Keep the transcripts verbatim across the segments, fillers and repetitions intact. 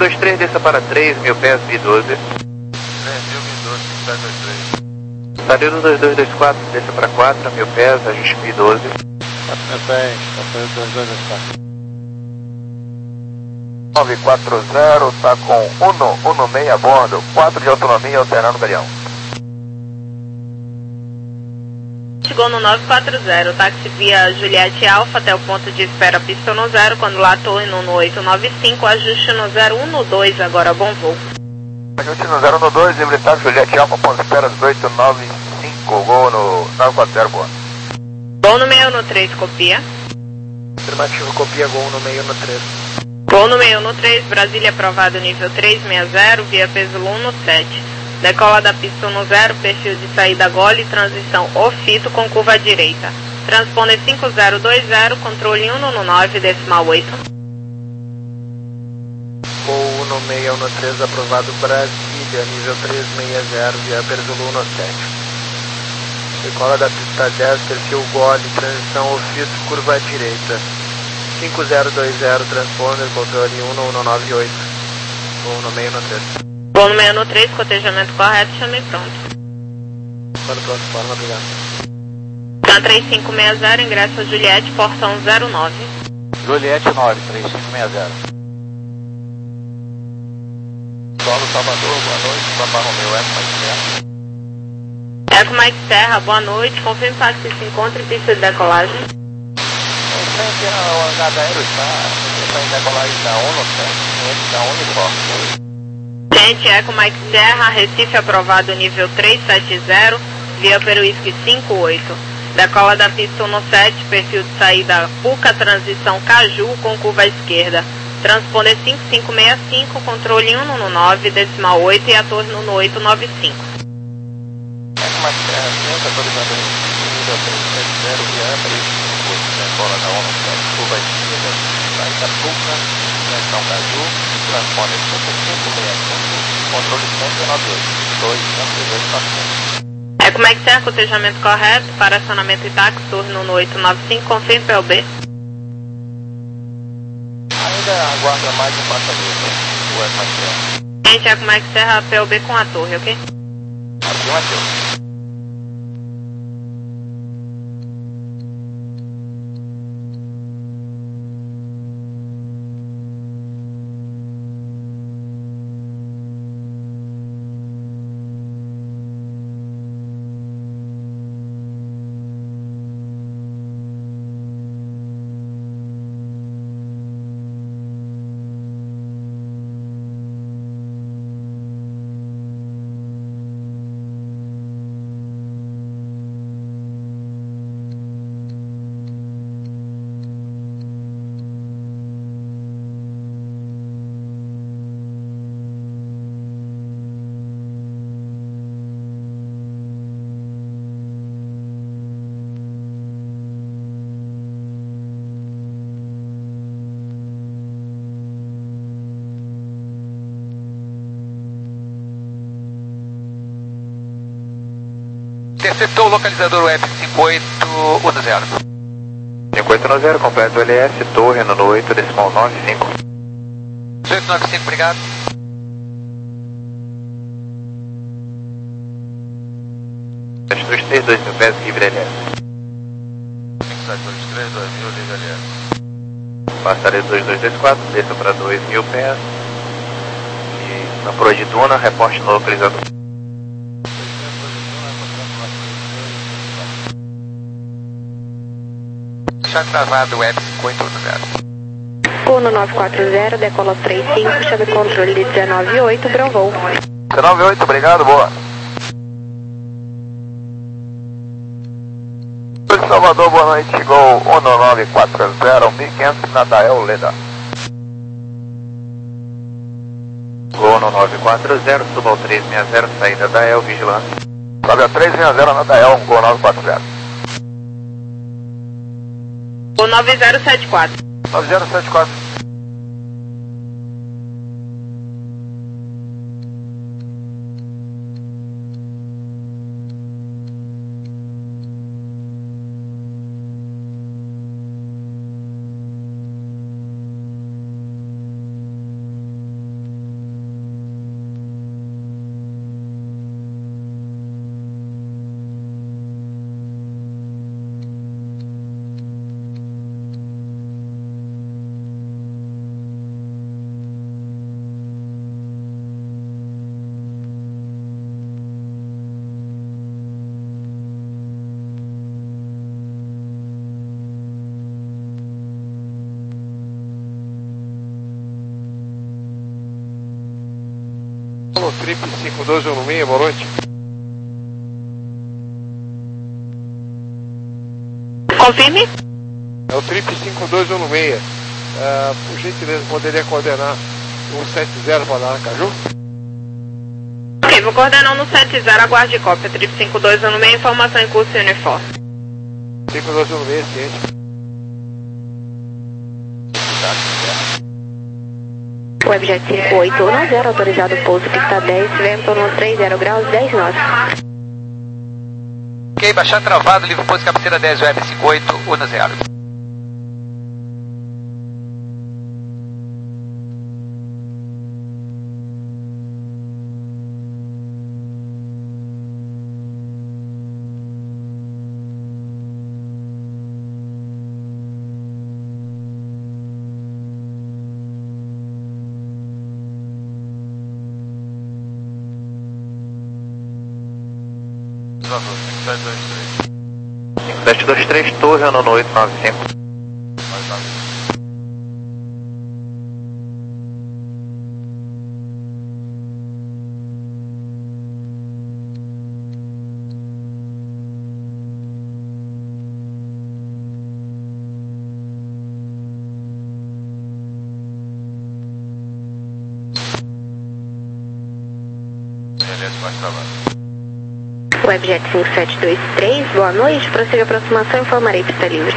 dois três, desça para três, mil pés, M I doze. três mil, M I doze, pé dois três. Saída dois dois dois quatro, desça para quatro, mil pés, ajuste M I doze. quatro mil pés, saída dois dois dois quatro. nove quatro zero, está com um um seis a bordo, quatro de autonomia, alternando galeão. Chegou no nove quatro zero, táxi via Juliette Alfa até o ponto de espera pista no zero, quando lá torre no oito nove cinco, ajuste no zero um no dois, agora bom voo. Ajuste no zero um no dois, livre táxi Juliette Alfa, ponto de espera dezoito nove cinco, gol no nove quatro zero, boa. Gol no meio no três, copia. Afirmativo, copia, gol no meio no três. Gol no meio no três, Brasília aprovado nível três seis zero, via peso um no sete. Decola da pista no zero, perfil de saída gole, transição ofito com curva à direita. Transponder cinco zero dois zero, controle um no nove, decimal oito. Gol um no meio no três, aprovado Brasília, nível três seis zero, via peso um no sete. Decola da pista dez, perfil gole, transição ofito, curva à direita. cinco zero dois zero, transponder, controle um no nove oito. Gol no meio no três. Gol no meio no três, cotejamento correto, chame pronto. Quando pronto, forma, obrigado. Can três cinco seis zero, ingresso a Juliette, portão zero nove. Juliette nove, três cinco seis zero. Solo Salvador, boa noite, Papa Romeu, Eco Mike Serra. Eco Mike Serra, boa noite, confirme para que se encontre em pista de decolagem. Em frente ao hangar aéreo está, está em decolagem da ONU, certo? Da Unifor. Gente, Eco Mike Serra, Recife aprovado nível três sete zero, via Peruísque cinco oito. Decola da pista um no sete, perfil de saída Puca, transição Caju com curva à esquerda. Transponder cinco cinco seis cinco, controle um no nove, decimal oito e a torre no oito nove cinco. Eco Mike Serra, centro, autorizando nível três sete zero, via Peruísque cinco oito. Decola da ONU, certo? Curva à esquerda, saída Puca, transição Caju, transponder cinco cinco seis cinco, controle cento e noventa e oito, dois cento e dois quatrocentos. É como é que será? Cotejamento correto, para acionamento e táxi, torre no oito nove cinco, confirme P L B. Ainda aguarda mais um passageiro, o Eco Mike Serra. Gente, é como é que será? P L B com a torre, ok? Afirmativo. Interceptou o localizador web cinco oito um zero. cinco oito um zero, completo L S, torre no oito, decimal nove cinco. dezoito nove cinco, obrigado. sete dois três, dois mil pés, livre L S. cinco sete dois três, dois mil, livre L S. Passarei dois dois dois quatro, desça para dois mil pés. E na proa de Duna, reporte no localizador. Já travado web cinco oito um zero. Gol no nove quatro zero, decola três cinco, chave controle de dezenove oito, Bravo. dezenove oito, obrigado, boa. Salvador, boa noite, gol um nove quatro zero, mil e quinhentos, Nadael Leda. Gol no nove quatro zero, suba ao três seis zero, saída da El, vigilância. Sobe ao três seis zero, Nadael, gol nove quatro zero. Gol nove zero sete quatro. nove zero sete quatro. Solo Trip cinco dois um seis, boa noite. Confirme. É o Trip cinco dois um seis. Uh, por gentileza, poderia coordenar o sete zero para lá, Caju? Ok, vou coordenar no sete zero, aguarde cópia. Trip cinco dois um seis, informação em curso e uniforme. cinco dois um seis, ciente. Webjet cinco oito um zero, autorizado pouso pista dez, vento no trinta graus, dez nós. Ok, baixar travado, livre pouso cabeceira dez, web cinco oito um zero. cinco sete dois três, torre, ano oito nove cinco. Webjet cinco sete dois três, boa noite, prossiga a aproximação, informarei pista livre.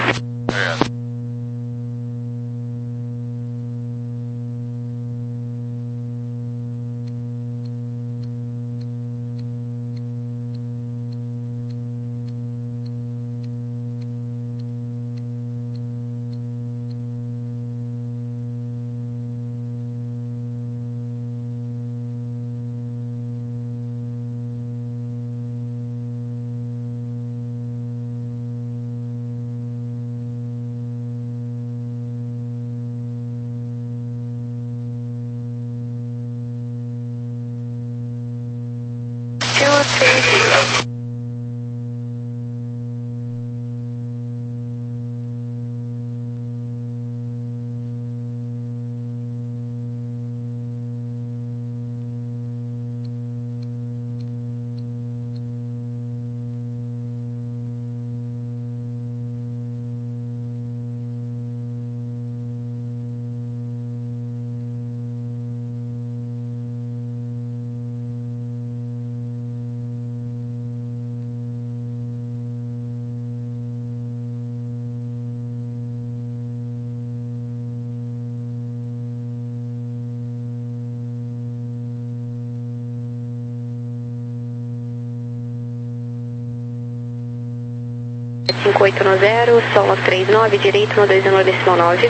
cinco oito um zero, solo três nove, direito no dois um decimal nove.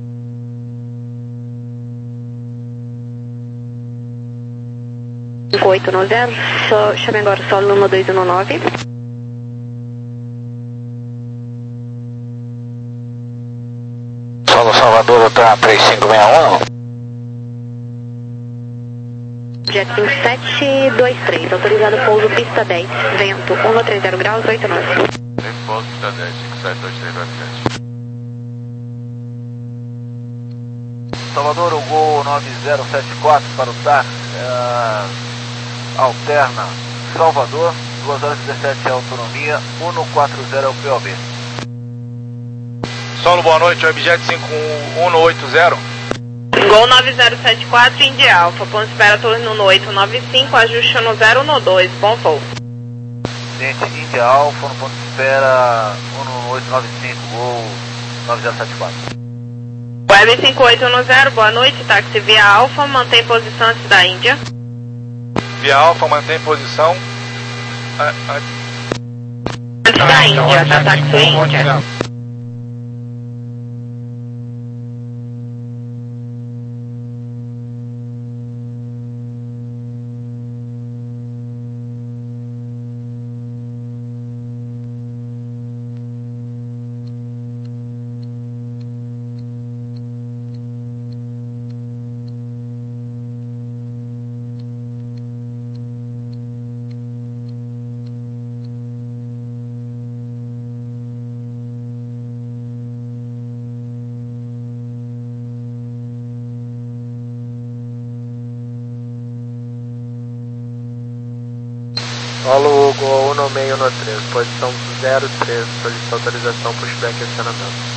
cinco oito um zero, so, chame agora solo no dois um nove. Solo Salvador, outra três cinco seis um. Jet cinco sete dois três, autorizado pouso pista dez, vento um trinta graus, oito nós. Livre pouso pista dez, cinco sete dois três, sete. Salvador, o Gol nove zero sete quatro para o T A C, é, alterna Salvador, duas horas e dezessete é a autonomia, cento e quarenta é o P O B. Solo, boa noite, Webjet cinco um oito zero. Gol nove zero sete quatro, India Alpha, ponto espera torre no oito nove cinco, ajuste no zero no dois, bom voo. Gente, India Alpha, no ponto de espera um oito nove cinco, Gol nove zero sete quatro. Web cinco oito um zero, boa noite, táxi via Alpha, mantém posição antes da Índia. Via Alpha, mantém posição. Ah, ah. Antes da Índia, tá táxi Índia. Paulo Hugo um seis um três, posição zero três, solicita autorização pushback e acionamento.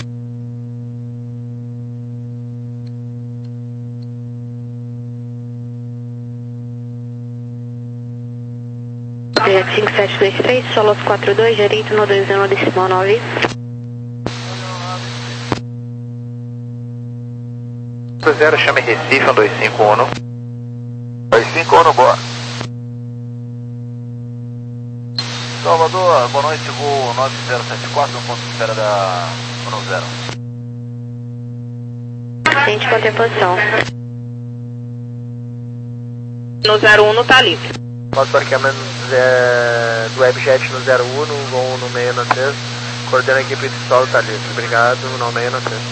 Projeto cinco sete dois três, Solos quatro dois, direito no dois um decimal nove. zero, chame Recife, um dois cinco um. dois cinco um, boa. Salvador, boa noite, voo nove zero sete quatro, no ponto de espera da um zero. Gente, quanto é a posição? No zero um tá livre. Posso parqueamento é, do Webjet no zero um, no voo no seis um três, coordena a equipe de solo, tá livre. Obrigado, no seis um três.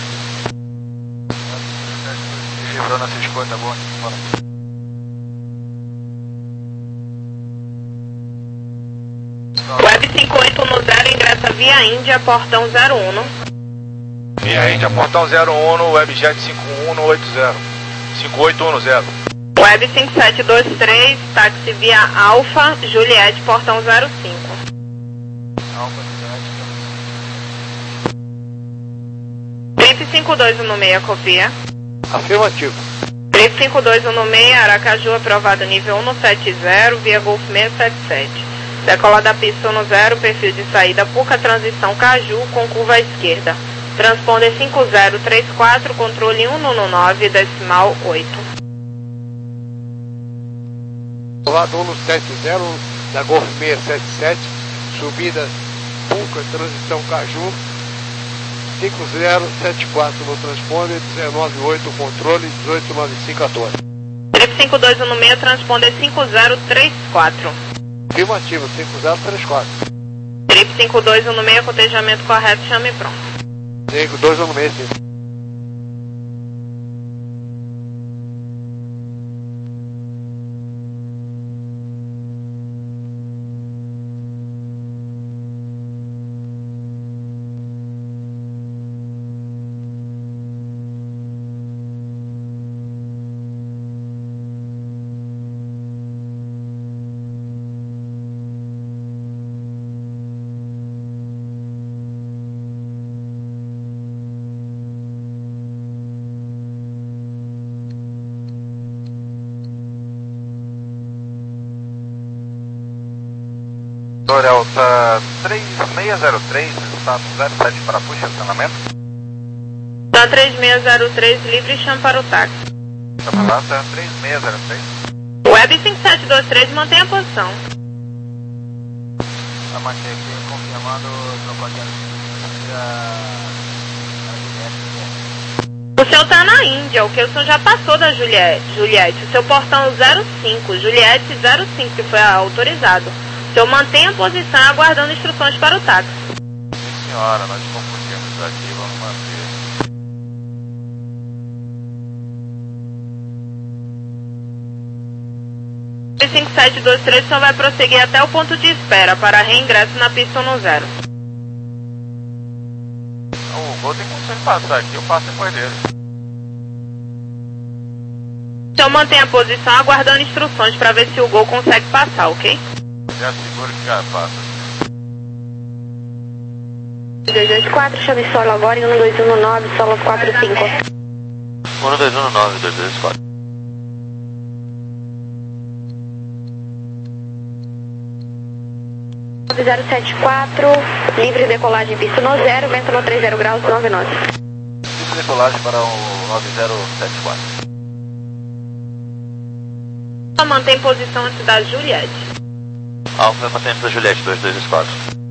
Livrando a cinquenta, tá bom? Web cinquenta e oito no zero, ingressa via Índia, portão zero um. Via Índia, portão zero um, no Webjet cinco um no oito zero. cinco oito um no zero. Web cinco sete dois três, táxi via Alfa, Juliette, portão zero cinco. Alfa, Trip cinco dois um seis, copia. Afirmativo. Trip cinco dois um seis, Aracaju, aprovado nível um sete zero, via Golf seis sete sete. Decola da pista no zero, perfil de saída Puca, transição Caju, com curva à esquerda. Transponder cinco zero três quatro, controle um nove, decimal oito. Aprovado um sete zero, da Golf seis sete sete, subida Puca, transição Caju, cinco zero sete quatro no transponder, dezenove oito, controle, dezoito nove cinco quatorze. Trip cinco dois um seis, transponder cinco zero três quatro. Afirmativo, cinco zero três quatro. Trip cinco dois um seis, cotejamento correto, chame pronto. cinco dois um seis, sim. Delta três seis zero três, status zero sete para push, acionamento. Tá três seis zero três, livre, chame para o táxi. Delta três seis zero três. Web cinco sete dois três, mantém a posição. A manter aqui, confirmando, propaganda. O seu tá na Índia, o que o senhor já passou da Juliette. Juliette, o seu portão zero cinco, Juliette zero cinco, que foi autorizado. O senhor mantém a posição aguardando instruções para o táxi. Sim, senhora, nós confundimos aqui, vamos manter. cinco sete dois três só vai prosseguir até o ponto de espera para reingresso na pista no zero. O Gol tem condição de passar aqui, eu passo depois dele. O senhor mantém a posição aguardando instruções para ver se o Gol consegue passar, ok? Já seguro que já passa. dois dois quatro, chame solo agora em um dois um nove, solo quatro cinco. um dois um nove, dois dois quatro. nove zero sete quatro, livre decolagem pista no zero, vento no trinta graus, nove nove. Livre decolagem para o nove zero sete quatro. Mantém posição antes da Juliette. Alfa mantém para Juliette, dois dois quatro.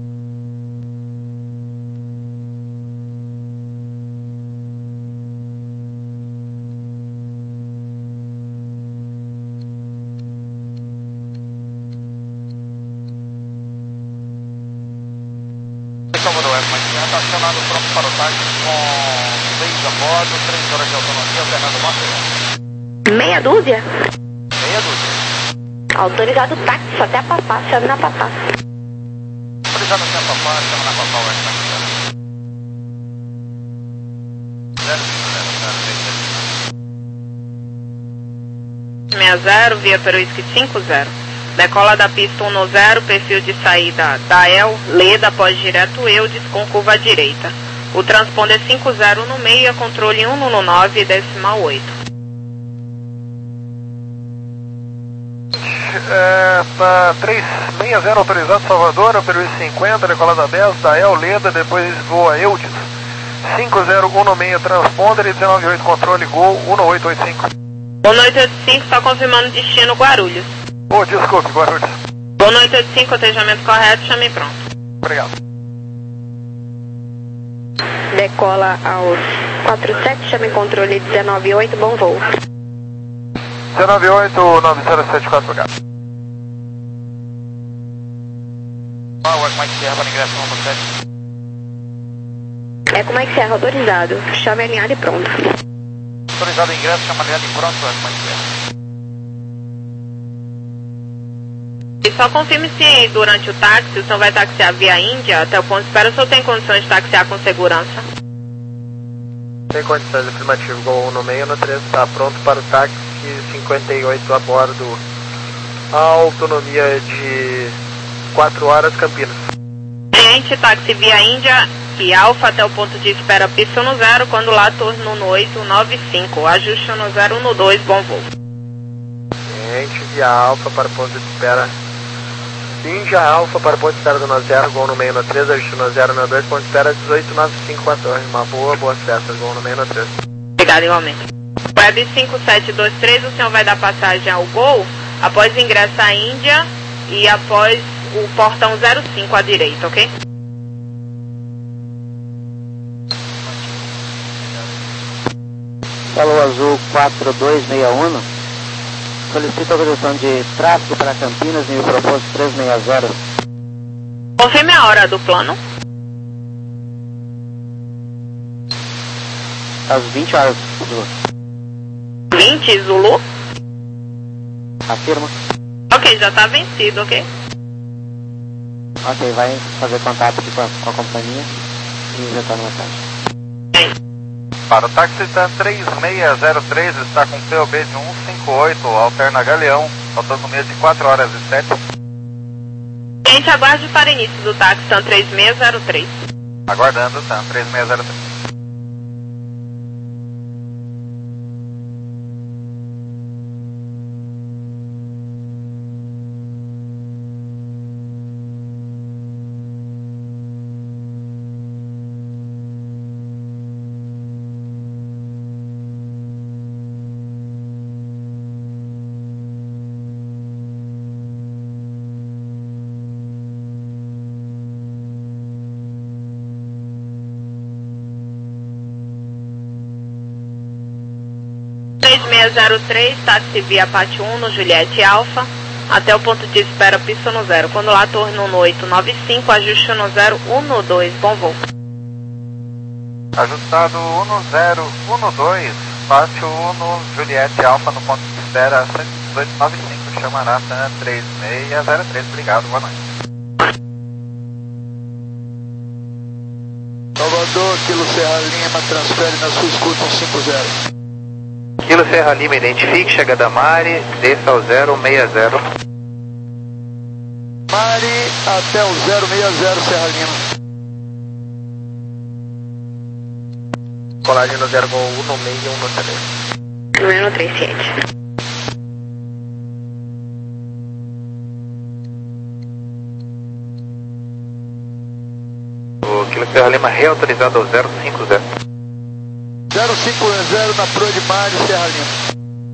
Está acionado pronto para o táxi com seis a bordo, três horas de autonomia, Fernando Marques. Meia dúzia? Meia dúzia. Autorizado táxi, só até a papá, chame na papá. Autorizado até a papá, chama na papá, o resto seis zero, via Peruísque cinco zero. Decola da pista um zero, perfil de saída da E L, Leda após direto Eudes com curva à direita. O transponder cinco zero no meio, controle um no nove, decimal oito. É, tá três seis zero autorizado Salvador, Peru cinquenta, decolada dez, da E L, Leda, depois voa Eudes. cinco zero um no meio, transponder e dezenove oito, controle, gol, um oito oito cinco. um oito oito cinco, só confirmando destino Guarulhos. Oh, desculpe, Guarulhos. um oito oito cinco, cotejamento correto, chame pronto. Obrigado. Decola aos quatro sete, chame controle dezenove oito, bom voo. dezenove oito, nove zero sete quatro, obrigado. Ah, o Mike Serra para ingresso no sete. É com Mike Serra, autorizado. Chame alinhado e pronto. Autorizado ingresso, chama alinhado e pronto, Mike Serra. E só confirme se durante o táxi o senhor vai taxiar via Índia até o ponto de espera, o senhor tem condições de taxiar com segurança? Tem condições, afirmativo, gol um no meio, no três está pronto para o táxi cinquenta e oito a bordo, a autonomia de quatro horas, Campinas. Cliente, táxi via Índia e Alfa até o ponto de espera pista no zero, quando lá torno no oito nove cinco, ajuste no zero no dois, bom voo. Cliente via Alfa para o ponto de espera Índia Alfa para o ponto de espera do nove zero, gol no meio no três, ajuste no zero no dois, ponto de espera dezoito nove cinco quatorze, uma boa, boas festas, gol no meio no três. Obrigado, igualmente. Web cinco sete dois três, o senhor vai dar passagem ao Gol após ingresso à Índia e após o portão zero cinco à direita, ok? Falou Azul quatro dois seis um, solicita autorização de tráfego para Campinas em proposto três seis zero. Confirme a hora do plano. Às vinte horas, Zulu. vinte, Zulu? Afirma. Ok, já está vencido, ok? Ok, vai fazer contato aqui com a, com a companhia e retorna a mensagem. Para o táxi TAM três seis zero três, está com P O B de um cinco oito, alterna Galeão, faltando no meio de quatro horas e sete. Cliente, aguarde para início do táxi TAM três seis zero três. Aguardando, TAM três seis zero três. três seis zero três, táxi via Pátio um no Juliette Alfa, até o ponto de espera pista no zero. Quando lá torno no oito nove cinco, ajuste no zero um no dois, bom voo. Ajustado um zero um dois, Pátio um no Juliette Alfa no ponto de espera cento e dezoito nove cinco, chamará TAM três seis zero três, obrigado, boa noite. Salvador, Kilo Serra Lima, transfere na sua escuta um cinco zero. Kilo Serra Lima, identifique, chega da Mari, desça ao zero seis zero. Mari até o zero seis zero, Serra Lima. Colagem no zero, gol um no meio, um no três. Número no três sete. O Kilo Serra Lima reautorizado ao zero cinco zero. zero cinco zero na proa de Mari, Serra Lima.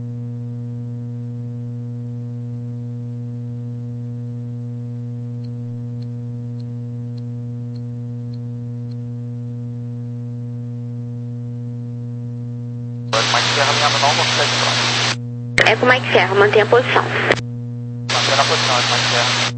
Mike Serra alinhado não consegue pronto. É com Mike Serra, mantenha a posição. Manter a posição, é Mike Serra.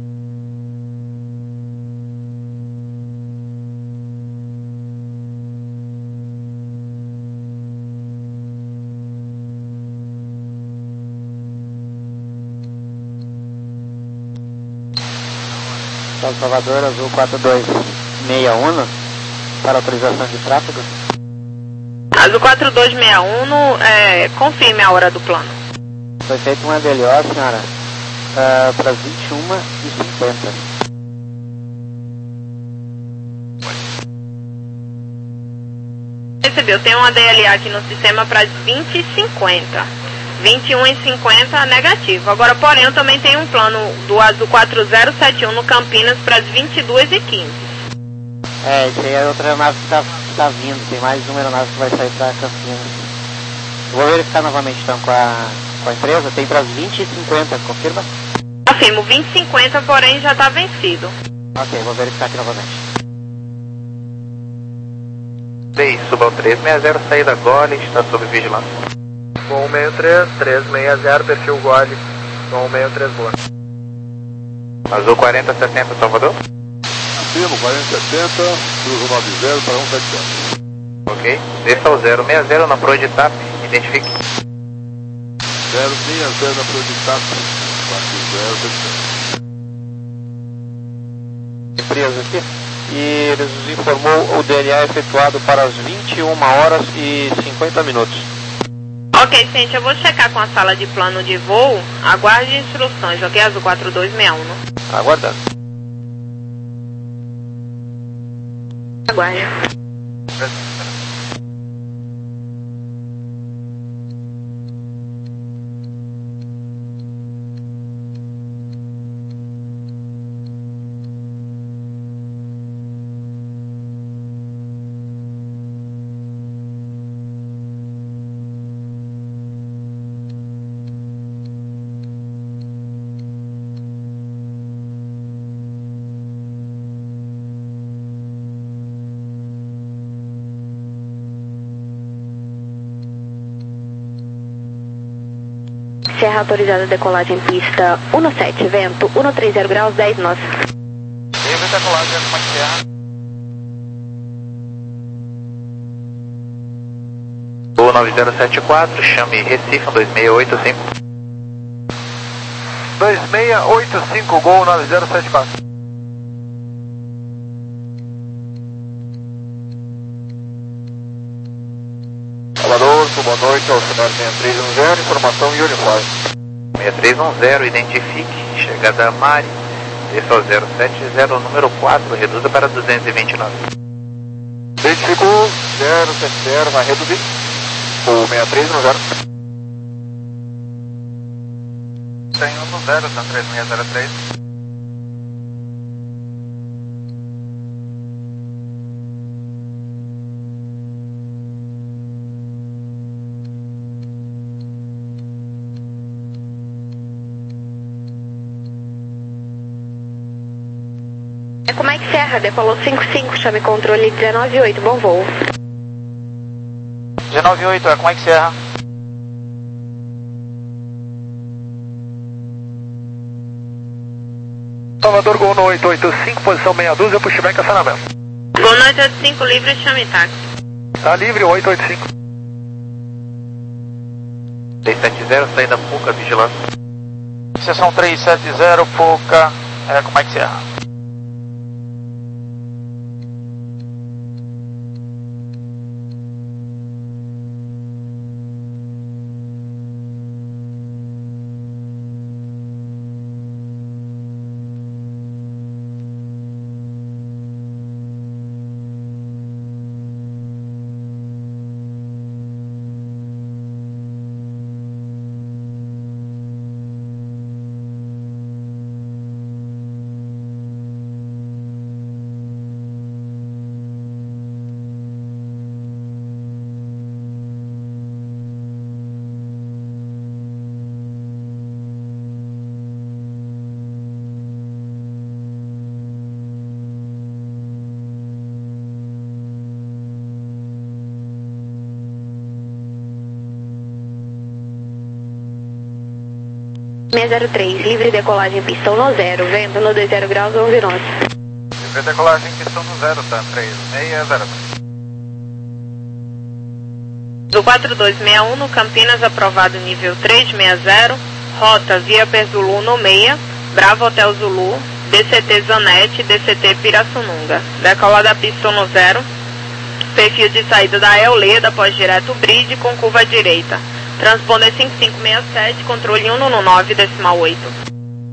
Salvador Azul quatro dois seis um, para autorização de tráfego. Azul quatro dois seis um, é, confirme a hora do plano. Foi feito um E D L O, senhora, uh, para as vinte e uma e cinquenta. Recebeu, tem uma D L A aqui no sistema para as vinte e cinquenta. vinte e um e cinquenta negativo. Agora, porém, eu também tenho um plano do Azul quatro zero sete um no Campinas para as vinte e duas e quinze. É, isso aí é outra aeronave que está tá vindo. Tem mais uma aeronave que vai sair para Campinas. Eu vou verificar novamente então com a, com a empresa. Tem para as vinte e cinquenta, confirma? Afirmo, vinte e cinquenta, porém já está vencido. Ok, vou verificar aqui novamente. três, suba ao três seis zero, saída Gole, está sob vigilância. Gol um seis três, três seis zero, perfil Gole, Gol um seis três, boa. Azul quarenta sessenta, Salvador. Afirmo, quarenta setenta, cruzo nove zero para um sete zero. Ok, desça ao zero seis zero na proa de T A P, identifique. zero seis zero na proa de T A P, quatro zero sete zero. Empresa aqui. E eles nos informou o D L A efetuado para as vinte e uma horas e cinquenta minutos. Ok, gente, eu vou checar com a sala de plano de voo. Aguarde instruções, ok? Azul quatro dois seis um. Aguardando. Aguarde. Serra autorizada decolagem pista um sete, vento um três zero graus, dez nós. Livre decolagem, como é que é? Gol nove zero sete quatro, chame Recife, dois seis oito cinco. dois seis oito cinco, Gol nove zero sete quatro. Salvador, boa noite, ao cenário seis três um zero, informação Unify. seis três um zero, identifique, chegada a Mari, desça ao zero sete zero, número quatro, reduza para duzentos e vinte e nove. Identificou zero sete zero, vai reduzir. O seis três um zero. Tem um no zero, tá três seis zero três. Como é que Serra, decolou cinco cinco, chame controle dezenove oito, bom voo. dezenove oito, é, como é que Serra? Salvador, Gol no oito oito cinco, posição meia dúzia, pushback acionamento. Gol no oito oito cinco, livre, chame táxi. Tá livre, oito oito cinco. três sete zero, saída Puca, vigilância. Seção três sete zero, Puca, é, como é que Serra? seis zero três, livre decolagem pistão no zero, vento no dois zero graus, onze nós. Livre decolagem, pistão no zero, tá três seis zero três. Do quatro dois seis um, no Campinas, aprovado nível três seis zero, rota via Perzulu no meia, Bravo Hotel Zulu, D C T Zanete, D C T Pirassununga. Decola da pista no zero, perfil de saída da Euleda, pós-direto bridge com curva direita. Transponder cinco cinco seis sete, controle um no nove, decimal oito.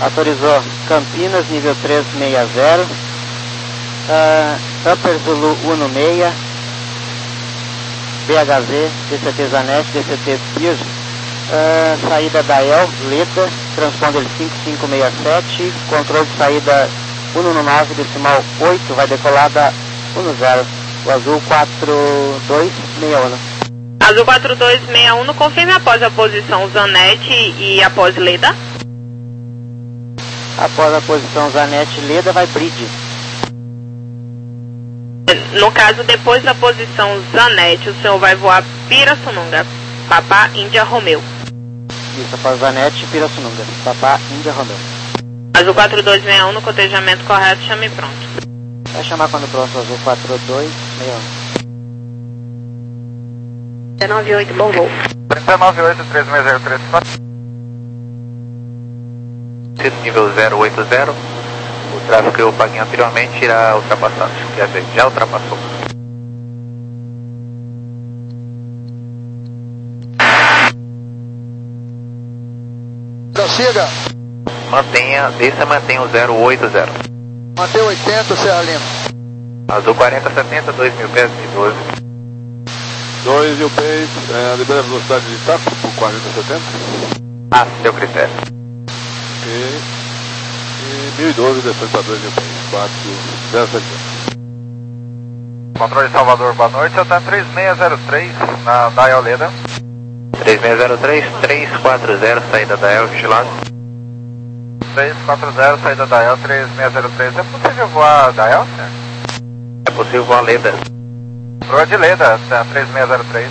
autorizou Campinas, nível três seis zero, uh, Upper Zulu um seis, B H Z, D C T Zanetti, D C T Pierce, uh, saída da El, Leda, transponder cinco cinco seis sete, controle de saída um nove, decimal oito, vai decolar da um zero, o azul quatro dois seis um. Azul quatro dois seis um, confirme após a posição Zanetti e após Leda. Após a posição Zanetti e Leda vai Bridge. No caso, depois da posição Zanetti, o senhor vai voar Pirassununga, Papá Índia Romeu. Isso, após Zanetti e Pirassununga, Papá Índia Romeu. Azul quatro dois seis um, no cotejamento correto, chame pronto. Vai chamar quando pronto, Azul quatro dois seis um. trinta e oito, bom voo. trinta e oito, três seis zero três. Nível zero oito zero, o tráfego que eu paguei anteriormente irá ultrapassar, quer dizer, já ultrapassou. Prossiga. Mantenha, desça, mantenha o zero oito zero. Mantenha oitenta, Serra Lima. Azul quarenta setenta, dois mil pés, mil e doze. dois mil pés, é, libera a velocidade de taco por quarenta setenta. Ah, seu critério. Ok. E mil e doze, descendo para dois mil pés, quatro zero sete. Controle Salvador, boa noite, eu tá três seis zero três na Dial Leda. três seis zero três, três quatro zero, saída da El, vigilado. três quatro zero, saída da El, três seis zero três. É possível voar da El, senhor? É possível voar Leda. Proa de Leda, tá, três seis zero três.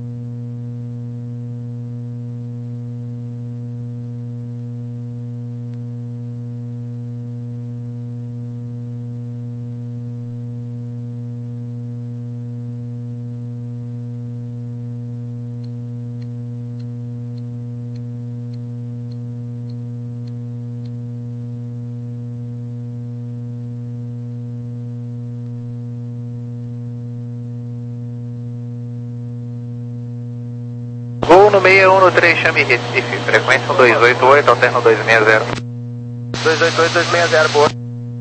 Voo no seis um três, chame Recife, frequência um dois oito oito, alterno dois seis zero. dois oito oito, dois seis zero, boa.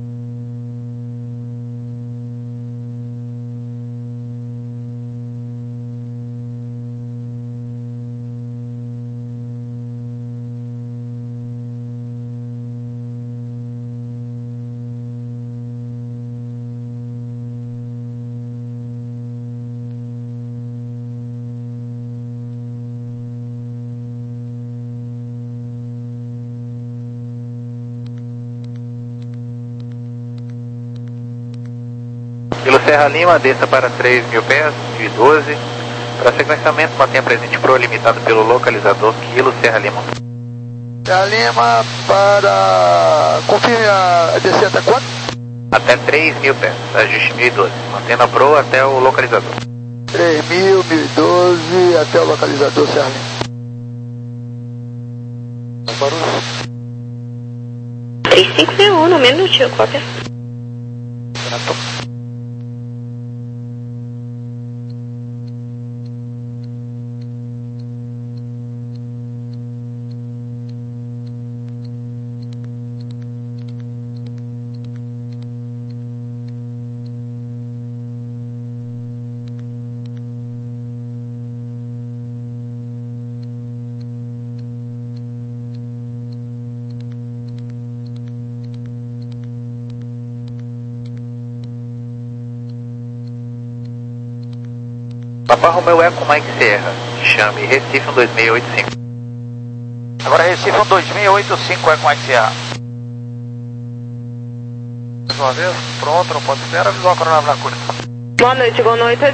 Kilo Serra Lima, desça para três mil pés, mil e doze. Para sequenciamento, mantenha presente Pro limitado pelo localizador Kilo Serra Lima. Serra Lima para... Confirme a descer até quanto? Até três mil pés, ajuste mil e doze. Mantendo a Pro até o localizador. três mil, mil e doze, até o localizador Serra Lima. três cinco seis um, no minutinho, cópia. Papá Romeu Eco Mike Serra, chame Recife um dois seis oito cinco. Agora Recife um dois seis oito cinco, Eco Mike Serra. Mais uma vez, pronto, não pode esperar, avisou a coronavírus na curva. Boa noite, boa noite.